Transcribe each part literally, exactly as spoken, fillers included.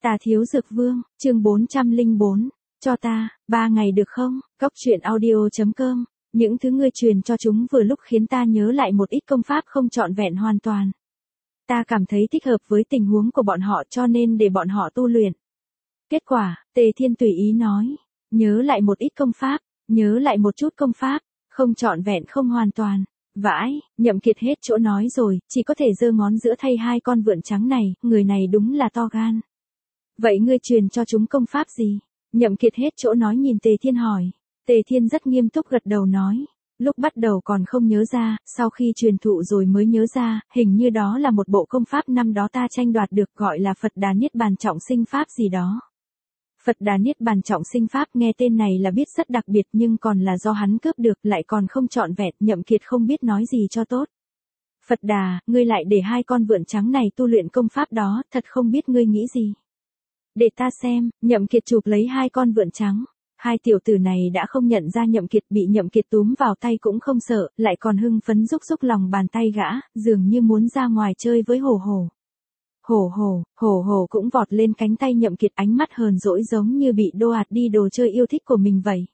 Tà Thiếu Dược Vương, chương bốn trăm lẻ bốn, cho ta, ba ngày được không? Cóc truyện audio chấm com, những thứ ngươi truyền cho chúng vừa lúc khiến ta nhớ lại một ít công pháp không trọn vẹn hoàn toàn. Ta cảm thấy thích hợp với tình huống của bọn họ cho nên để bọn họ tu luyện. Kết quả, Tề Thiên tùy ý nói, nhớ lại một ít công pháp, nhớ lại một chút công pháp, không trọn vẹn không hoàn toàn. Vãi, Nhậm Kiệt hết chỗ nói rồi, chỉ có thể giơ ngón giữa thay hai con vượn trắng này, người này đúng là to gan. Vậy ngươi truyền cho chúng công pháp gì? Nhậm Kiệt hết chỗ nói nhìn Tề Thiên hỏi. Tề Thiên rất nghiêm túc gật đầu nói. Lúc bắt đầu còn không nhớ ra, sau khi truyền thụ rồi mới nhớ ra, hình như đó là một bộ công pháp năm đó ta tranh đoạt được gọi là Phật Đà Niết Bàn Trọng Sinh Pháp gì đó. Phật Đà Niết Bàn Trọng Sinh Pháp nghe tên này là biết rất đặc biệt nhưng còn là do hắn cướp được lại còn không trọn vẹn, Nhậm Kiệt không biết nói gì cho tốt. Phật Đà, ngươi lại để hai con vượn trắng này tu luyện công pháp đó, thật không biết ngươi nghĩ gì. Để ta xem, Nhậm Kiệt chụp lấy hai con vượn trắng. Hai tiểu tử này đã không nhận ra Nhậm Kiệt, bị Nhậm Kiệt túm vào tay cũng không sợ, lại còn hưng phấn rúc rúc lòng bàn tay gã, dường như muốn ra ngoài chơi với hổ hổ. Hổ hổ, hổ hổ cũng vọt lên cánh tay Nhậm Kiệt, ánh mắt hờn dỗi giống như bị đoạt đi đồ chơi yêu thích của mình vậy.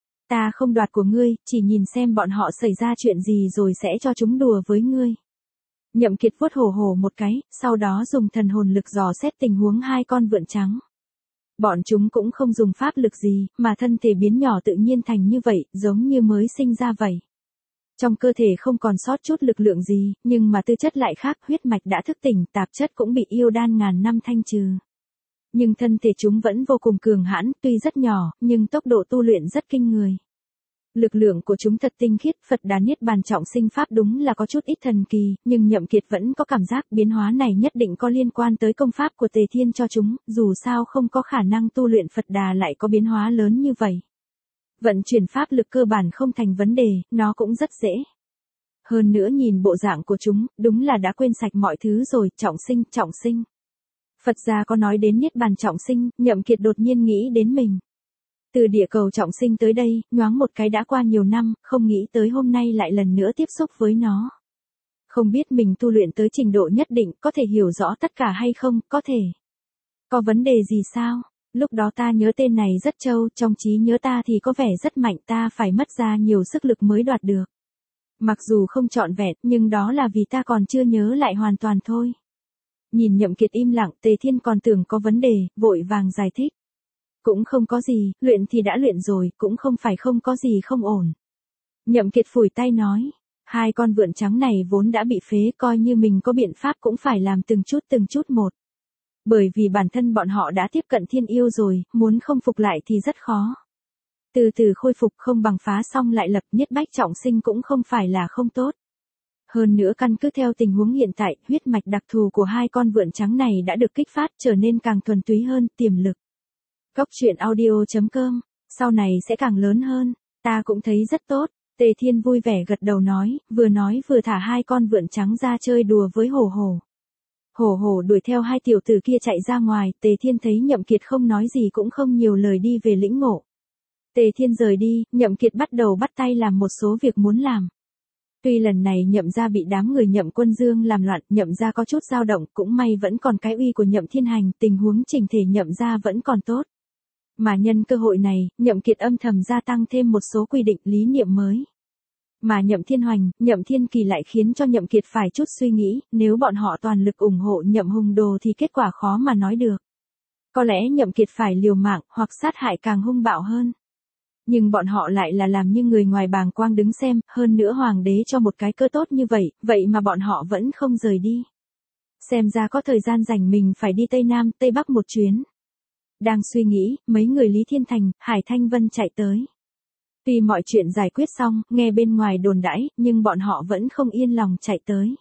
Ta không đoạt của ngươi, chỉ nhìn xem bọn họ xảy ra chuyện gì rồi sẽ cho chúng đùa với ngươi. Nhậm Kiệt vuốt hổ hổ một cái, sau đó dùng thần hồn lực dò xét tình huống hai con vượn trắng. Bọn chúng cũng không dùng pháp lực gì, mà thân thể biến nhỏ tự nhiên thành như vậy, giống như mới sinh ra vậy. Trong cơ thể không còn sót chút lực lượng gì, nhưng mà tư chất lại khác, huyết mạch đã thức tỉnh, tạp chất cũng bị yêu đan ngàn năm thanh trừ. Nhưng thân thể chúng vẫn vô cùng cường hãn, tuy rất nhỏ, nhưng tốc độ tu luyện rất kinh người. Lực lượng của chúng thật tinh khiết, Phật Đà Niết Bàn Trọng Sinh Pháp đúng là có chút ít thần kỳ, nhưng Nhậm Kiệt vẫn có cảm giác biến hóa này nhất định có liên quan tới công pháp của Tề Thiên cho chúng, dù sao không có khả năng tu luyện Phật Đà lại có biến hóa lớn như vậy. Vận chuyển pháp lực cơ bản không thành vấn đề, nó cũng rất dễ. Hơn nữa nhìn bộ dạng của chúng, đúng là đã quên sạch mọi thứ rồi, trọng sinh, trọng sinh. Phật gia có nói đến Niết Bàn Trọng Sinh, Nhậm Kiệt đột nhiên nghĩ đến mình. Từ địa cầu trọng sinh tới đây, nhoáng một cái đã qua nhiều năm, không nghĩ tới hôm nay lại lần nữa tiếp xúc với nó. Không biết mình tu luyện tới trình độ nhất định, có thể hiểu rõ tất cả hay không, có thể. Có vấn đề gì sao? Lúc đó ta nhớ tên này rất trâu, trong trí nhớ ta thì có vẻ rất mạnh, ta phải mất ra nhiều sức lực mới đoạt được. Mặc dù không trọn vẹn, nhưng đó là vì ta còn chưa nhớ lại hoàn toàn thôi. Nhìn Nhậm Kiệt im lặng, Tề Thiên còn tưởng có vấn đề, vội vàng giải thích. Cũng không có gì, luyện thì đã luyện rồi, cũng không phải không có gì không ổn. Nhậm Kiệt phủi tay nói, hai con vượn trắng này vốn đã bị phế, coi như mình có biện pháp cũng phải làm từng chút từng chút một. Bởi vì bản thân bọn họ đã tiếp cận thiên yêu rồi, muốn không phục lại thì rất khó. Từ từ khôi phục không bằng phá xong lại lập, Niết Bách Trọng Sinh cũng không phải là không tốt. Hơn nữa căn cứ theo tình huống hiện tại, huyết mạch đặc thù của hai con vượn trắng này đã được kích phát trở nên càng thuần túy hơn, tiềm lực. Cóc truyện audio chấm com, sau này sẽ càng lớn hơn, ta cũng thấy rất tốt. Tề Thiên vui vẻ gật đầu nói, vừa nói vừa thả hai con vượn trắng ra chơi đùa với hổ hổ. Hổ hổ đuổi theo hai tiểu tử kia chạy ra ngoài, Tề Thiên thấy Nhậm Kiệt không nói gì cũng không nhiều lời đi về lĩnh ngộ. Tề Thiên rời đi, Nhậm Kiệt bắt đầu bắt tay làm một số việc muốn làm. Tuy lần này Nhậm gia bị đám người Nhậm Quân Dương làm loạn, Nhậm gia có chút dao động, cũng may vẫn còn cái uy của Nhậm Thiên Hành, tình huống chỉnh thể Nhậm gia vẫn còn tốt. Mà nhân cơ hội này, Nhậm Kiệt âm thầm gia tăng thêm một số quy định lý niệm mới. Mà Nhậm Thiên Hoành, Nhậm Thiên Kỳ lại khiến cho Nhậm Kiệt phải chút suy nghĩ, nếu bọn họ toàn lực ủng hộ Nhậm Hùng Đồ thì kết quả khó mà nói được. Có lẽ Nhậm Kiệt phải liều mạng, hoặc sát hại càng hung bạo hơn. Nhưng bọn họ lại là làm như người ngoài bàng quang đứng xem, hơn nữa hoàng đế cho một cái cơ tốt như vậy, vậy mà bọn họ vẫn không rời đi. Xem ra có thời gian rảnh mình phải đi Tây Nam, Tây Bắc một chuyến. Đang suy nghĩ, mấy người Lý Thiên Thành, Hải Thanh Vân chạy tới. Tuy mọi chuyện giải quyết xong, nghe bên ngoài đồn đãi, nhưng bọn họ vẫn không yên lòng chạy tới.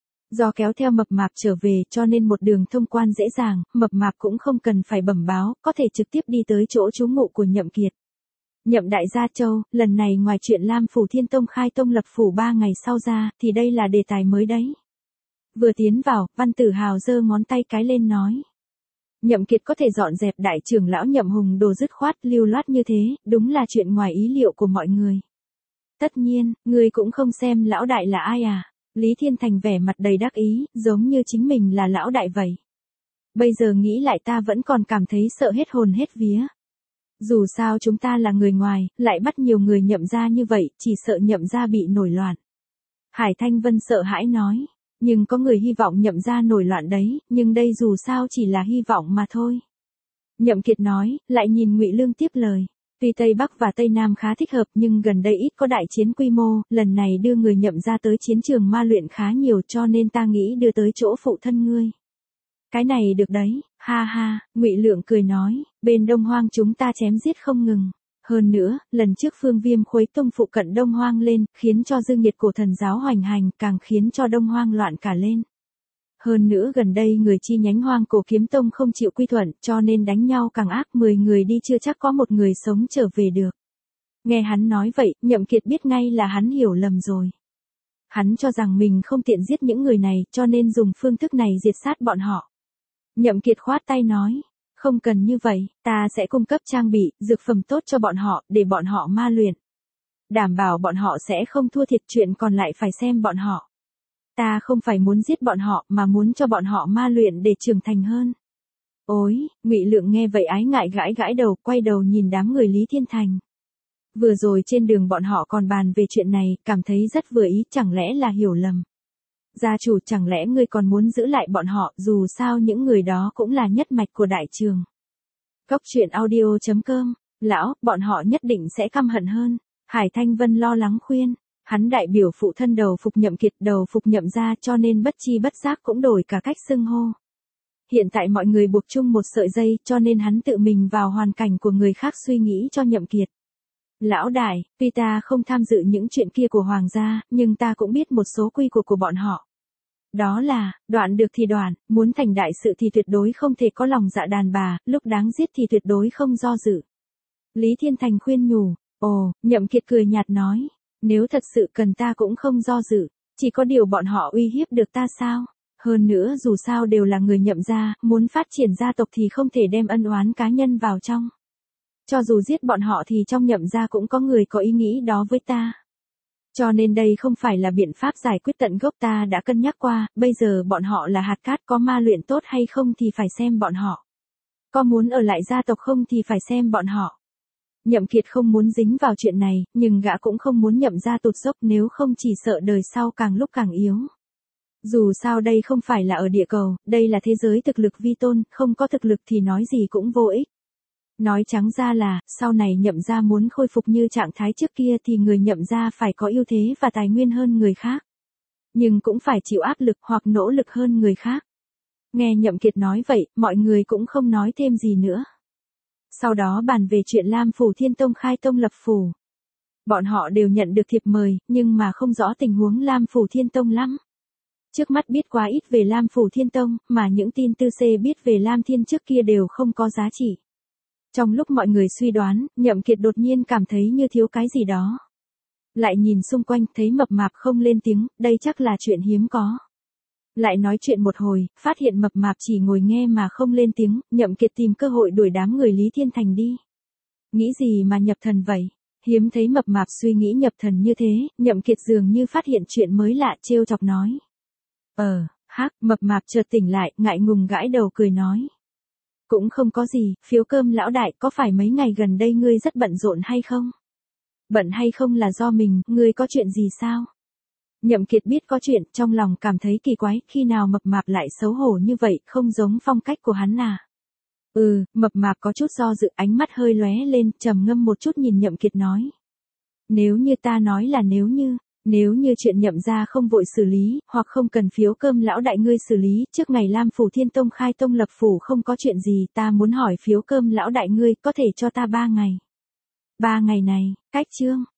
Do kéo theo mập mạp trở về cho nên một đường thông quan dễ dàng, mập mạp cũng không cần phải bẩm báo, có thể trực tiếp đi tới chỗ trú ngụ của Nhậm Kiệt. Nhậm Đại Gia Châu, lần này ngoài chuyện Lam Phủ Thiên Tông khai tông lập phủ ba ngày sau ra, thì đây là đề tài mới đấy. Vừa tiến vào, Văn Tử Hào giơ ngón tay cái lên nói. Nhậm Kiệt có thể dọn dẹp đại trưởng lão Nhậm Hùng Đồ dứt khoát lưu loát như thế, đúng là chuyện ngoài ý liệu của mọi người. Tất nhiên, ngươi cũng không xem lão đại là ai à? Lý Thiên Thành vẻ mặt đầy đắc ý, giống như chính mình là lão đại vậy. Bây giờ nghĩ lại ta vẫn còn cảm thấy sợ hết hồn hết vía. Dù sao chúng ta là người ngoài, lại bắt nhiều người Nhậm gia như vậy, chỉ sợ Nhậm gia bị nổi loạn. Hải Thanh Vân sợ hãi nói, nhưng có người hy vọng Nhậm gia nổi loạn đấy, nhưng đây dù sao chỉ là hy vọng mà thôi. Nhậm Kiệt nói, lại nhìn Ngụy Lương tiếp lời. Tuy Tây Bắc và Tây Nam khá thích hợp nhưng gần đây ít có đại chiến quy mô, lần này đưa người Nhậm gia tới chiến trường ma luyện khá nhiều cho nên ta nghĩ đưa tới chỗ phụ thân ngươi. Cái này được đấy, ha ha, Ngụy Lượng cười nói, bên Đông Hoang chúng ta chém giết không ngừng. Hơn nữa, lần trước Phương Viêm khuấy tung phụ cận Đông Hoang lên, khiến cho dương nhiệt cổ thần giáo hoành hành, càng khiến cho Đông Hoang loạn cả lên. Hơn nữa gần đây người chi nhánh Hoang Cổ Kiếm Tông không chịu quy thuận, cho nên đánh nhau càng ác, mười người đi chưa chắc có một người sống trở về được. Nghe hắn nói vậy, Nhậm Kiệt biết ngay là hắn hiểu lầm rồi. Hắn cho rằng mình không tiện giết những người này, cho nên dùng phương thức này diệt sát bọn họ. Nhậm Kiệt khoát tay nói, không cần như vậy, ta sẽ cung cấp trang bị, dược phẩm tốt cho bọn họ, để bọn họ ma luyện. Đảm bảo bọn họ sẽ không thua thiệt, chuyện còn lại phải xem bọn họ. Ta không phải muốn giết bọn họ, mà muốn cho bọn họ ma luyện để trưởng thành hơn. Ôi, Ngụy Lượng nghe vậy ái ngại gãi gãi đầu, quay đầu nhìn đám người Lý Thiên Thành. Vừa rồi trên đường bọn họ còn bàn về chuyện này, cảm thấy rất vừa ý, chẳng lẽ là hiểu lầm. Gia chủ, chẳng lẽ ngươi còn muốn giữ lại bọn họ, dù sao những người đó cũng là nhất mạch của đại trường. Cốc truyện audio chấm com, lão, bọn họ nhất định sẽ căm hận hơn. Hải Thanh Vân lo lắng khuyên, hắn đại biểu phụ thân đầu phục Nhậm Kiệt, đầu phục Nhậm gia, cho nên bất chi bất giác cũng đổi cả cách xưng hô. Hiện tại mọi người buộc chung một sợi dây, cho nên hắn tự mình vào hoàn cảnh của người khác suy nghĩ cho Nhậm Kiệt. Lão đại, tuy ta không tham dự những chuyện kia của hoàng gia, nhưng ta cũng biết một số quy củ của bọn họ. Đó là, đoạn được thì đoạn, muốn thành đại sự thì tuyệt đối không thể có lòng dạ đàn bà, lúc đáng giết thì tuyệt đối không do dự. Lý Thiên Thành khuyên nhủ, ồ, Nhậm Kiệt cười nhạt nói, nếu thật sự cần ta cũng không do dự, chỉ có điều bọn họ uy hiếp được ta sao? Hơn nữa dù sao đều là người Nhậm gia, muốn phát triển gia tộc thì không thể đem ân oán cá nhân vào trong. Cho dù giết bọn họ thì trong Nhậm gia cũng có người có ý nghĩ đó với ta. Cho nên đây không phải là biện pháp giải quyết tận gốc, ta đã cân nhắc qua, bây giờ bọn họ là hạt cát, có ma luyện tốt hay không thì phải xem bọn họ. Có muốn ở lại gia tộc không thì phải xem bọn họ. Nhậm Kiệt không muốn dính vào chuyện này, nhưng gã cũng không muốn Nhậm gia tụt dốc, nếu không chỉ sợ đời sau càng lúc càng yếu. Dù sao đây không phải là ở địa cầu, đây là thế giới thực lực vi tôn, không có thực lực thì nói gì cũng vô ích. Nói trắng ra là, sau này Nhậm gia muốn khôi phục như trạng thái trước kia thì người Nhậm gia phải có ưu thế và tài nguyên hơn người khác. Nhưng cũng phải chịu áp lực hoặc nỗ lực hơn người khác. Nghe Nhậm Kiệt nói vậy, mọi người cũng không nói thêm gì nữa. Sau đó bàn về chuyện Lam Phủ Thiên Tông khai tông lập phủ. Bọn họ đều nhận được thiệp mời, nhưng mà không rõ tình huống Lam Phủ Thiên Tông lắm. Trước mắt biết quá ít về Lam Phủ Thiên Tông, mà những tin tư xê biết về Lam Thiên trước kia đều không có giá trị. Trong lúc mọi người suy đoán, Nhậm Kiệt đột nhiên cảm thấy như thiếu cái gì đó. Lại nhìn xung quanh, thấy mập mạp không lên tiếng, đây chắc là chuyện hiếm có. Lại nói chuyện một hồi, phát hiện mập mạp chỉ ngồi nghe mà không lên tiếng, Nhậm Kiệt tìm cơ hội đuổi đám người Lý Thiên Thành đi. Nghĩ gì mà nhập thần vậy? Hiếm thấy mập mạp suy nghĩ nhập thần như thế, Nhậm Kiệt dường như phát hiện chuyện mới lạ, trêu chọc nói. Ờ, hắc, mập mạp chợt tỉnh lại, ngại ngùng gãi đầu cười nói. Cũng không có gì, Phiếu Cơm lão đại, có phải mấy ngày gần đây ngươi rất bận rộn hay không? Bận hay không là do mình, ngươi có chuyện gì sao? Nhậm Kiệt biết có chuyện, trong lòng cảm thấy kỳ quái, khi nào mập mạp lại xấu hổ như vậy, không giống phong cách của hắn à? Ừ, mập mạp có chút do dự, ánh mắt hơi lóe lên, trầm ngâm một chút nhìn Nhậm Kiệt nói. Nếu như ta nói là nếu như, nếu như chuyện Nhậm gia không vội xử lý, hoặc không cần Phiếu Cơm lão đại ngươi xử lý, trước ngày Lam Phủ Thiên Tông khai tông lập phủ không có chuyện gì, ta muốn hỏi Phiếu Cơm lão đại ngươi có thể cho ta ba ngày. Ba ngày này, cách chương.